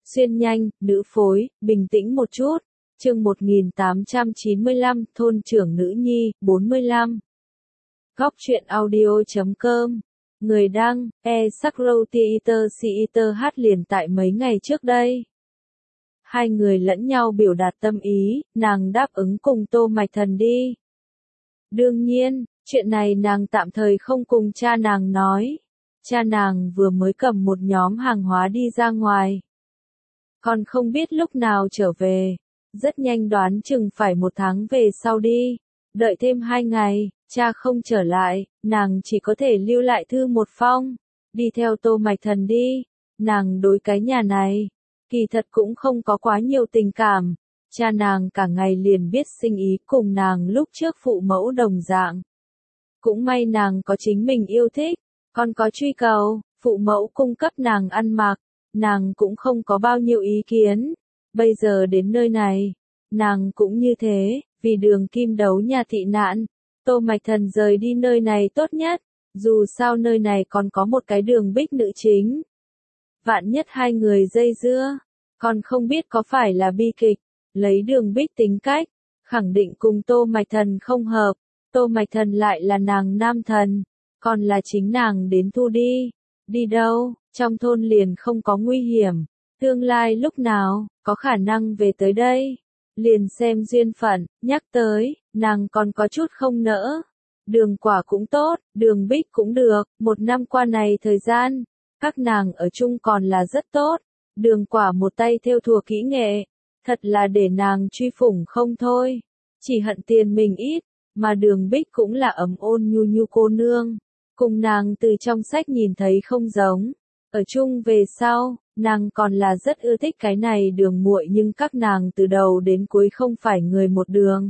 Xuyên nhanh, nữ phối, bình tĩnh một chút. Chương 1895, thôn trưởng nữ nhi, 45. Góc truyện audio.com. Người đăng, Sakrow hát liền tại mấy ngày trước đây. Hai người lẫn nhau biểu đạt tâm ý, nàng đáp ứng cùng Tô Mạch Thần đi. Đương nhiên, chuyện này nàng tạm thời không cùng cha nàng nói. Cha nàng vừa mới cầm một nhóm hàng hóa đi ra ngoài. Còn không biết lúc nào trở về. Rất nhanh đoán chừng phải 1 tháng về sau đi. Đợi thêm 2 ngày, cha không trở lại, nàng chỉ có thể lưu lại thư một phong. Đi theo Tô Mạch Thần đi. Nàng đối cái nhà này, kỳ thật cũng không có quá nhiều tình cảm. Cha nàng cả ngày liền biết sinh ý cùng nàng lúc trước phụ mẫu đồng dạng. Cũng may nàng có chính mình yêu thích, còn có truy cầu, phụ mẫu cung cấp nàng ăn mặc, nàng cũng không có bao nhiêu ý kiến. Bây giờ đến nơi này, nàng cũng như thế, vì đường kim đấu nhà thị nạn, Tô Mạch Thần rời đi nơi này tốt nhất, dù sao nơi này còn có một cái Đường Bích nữ chính. Vạn nhất hai người dây dưa, còn không biết có phải là bi kịch, lấy Đường Bích tính cách, khẳng định cùng Tô Mạch Thần không hợp, Tô Mạch Thần lại là nàng nam thần, còn là chính nàng đến thu đi. Đi đâu, trong thôn liền không có nguy hiểm, tương lai lúc nào, có khả năng về tới đây. Liền xem duyên phận, nhắc tới, nàng còn có chút không nỡ. Đường Quả cũng tốt, Đường Bích cũng được, 1 năm qua này thời gian, các nàng ở chung còn là rất tốt. Đường Quả một tay thêu thùa kỹ nghệ, thật là để nàng truy phủng không thôi. Chỉ hận tiền mình ít, mà Đường Bích cũng là ấm ôn nhu nhu cô nương. Cùng nàng từ trong sách nhìn thấy không giống. Ở chung về sau, nàng còn là rất ưa thích cái này Đường muội, nhưng các nàng từ đầu đến cuối không phải người một đường.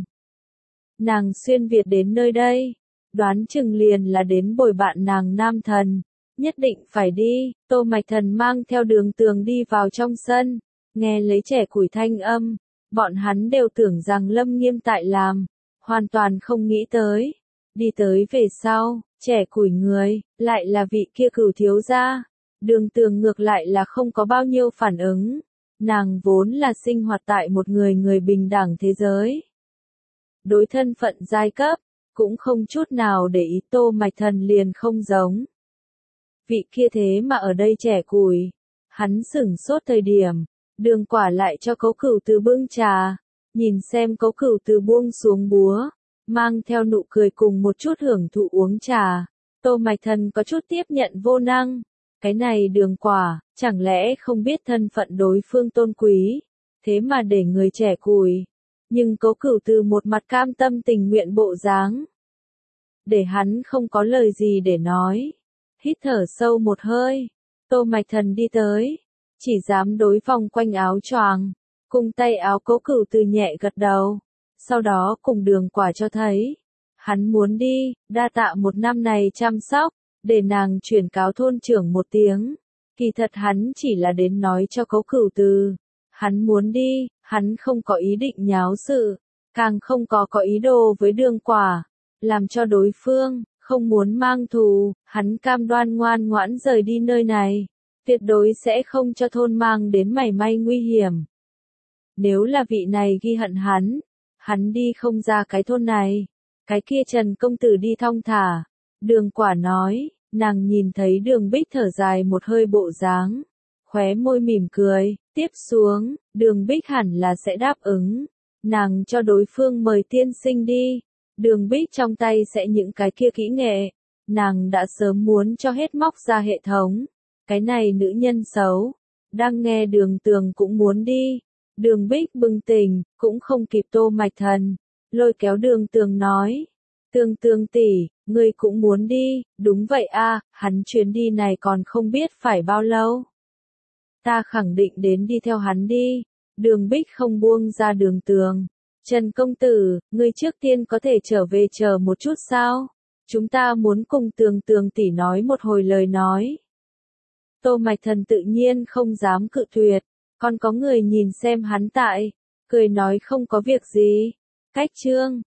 Nàng xuyên Việt đến nơi đây, đoán chừng liền là đến bồi bạn nàng nam thần, nhất định phải đi. Tô Mạch Thần mang theo Đường Tường đi vào trong sân, nghe lấy trẻ củi thanh âm, bọn hắn đều tưởng rằng Lâm Nghiêm tại làm, hoàn toàn không nghĩ tới. Đi tới về sau, trẻ củi người, lại là vị kia Cửu thiếu gia. Đường Tường ngược lại là không có bao nhiêu phản ứng. Nàng vốn là sinh hoạt tại một người bình đẳng thế giới. Đối thân phận giai cấp, cũng không chút nào để ý. Tô Mạch Thần liền không giống. Vị kia thế mà ở đây trẻ củi. Hắn sửng sốt thời điểm, Đường Quả lại cho Cố Cửu Từ bưng trà. Nhìn xem Cố Cửu Từ buông xuống búa, mang theo nụ cười cùng một chút hưởng thụ uống trà. Tô Mạch Thần có chút tiếp nhận vô năng. Cái này Đường Quả, chẳng lẽ không biết thân phận đối phương tôn quý, thế mà để người trẻ củi. Nhưng Cố Cửu Từ một mặt cam tâm tình nguyện bộ dáng, để hắn không có lời gì để nói. Hít thở sâu một hơi, Tô Mạch Thần đi tới, chỉ dám đối vòng quanh áo choàng, cùng tay áo Cố Cửu Từ nhẹ gật đầu, sau đó cùng Đường Quả cho thấy, hắn muốn đi, đa tạ 1 năm này chăm sóc. Để nàng chuyển cáo thôn trưởng một tiếng. Kỳ thật hắn chỉ là đến nói cho Cố Cửu Từ. Hắn muốn đi, hắn không có ý định nháo sự, càng không có ý đồ với Đường Quả, làm cho đối phương không muốn mang thù. Hắn cam đoan ngoan ngoãn rời đi nơi này, tuyệt đối sẽ không cho thôn mang đến mảy may nguy hiểm. Nếu là vị này ghi hận hắn đi không ra cái thôn này. Cái kia Trần công tử đi thong thả. Đường Quả nói. Nàng nhìn thấy Đường Bích thở dài một hơi bộ dáng, khóe môi mỉm cười, tiếp xuống, Đường Bích hẳn là sẽ đáp ứng. Nàng cho đối phương mời tiên sinh đi, Đường Bích trong tay sẽ những cái kia kỹ nghệ, nàng đã sớm muốn cho hết móc ra hệ thống. Cái này nữ nhân xấu, đang nghe Đường Tường cũng muốn đi. Đường Bích bừng tỉnh, cũng không kịp Tô Mạch Thần, lôi kéo Đường Tường nói. Tường tỷ, ngươi cũng muốn đi, đúng vậy a, hắn chuyến đi này còn không biết phải bao lâu. Ta khẳng định đến đi theo hắn đi. Đường Bích không buông ra Đường Tường. Trần công tử, ngươi trước tiên có thể trở về chờ một chút sao? Chúng ta muốn cùng Tường tỷ nói một hồi lời nói. Tô Mạch Thần tự nhiên không dám cự tuyệt, còn có người nhìn xem hắn tại, cười nói không có việc gì. Cách chương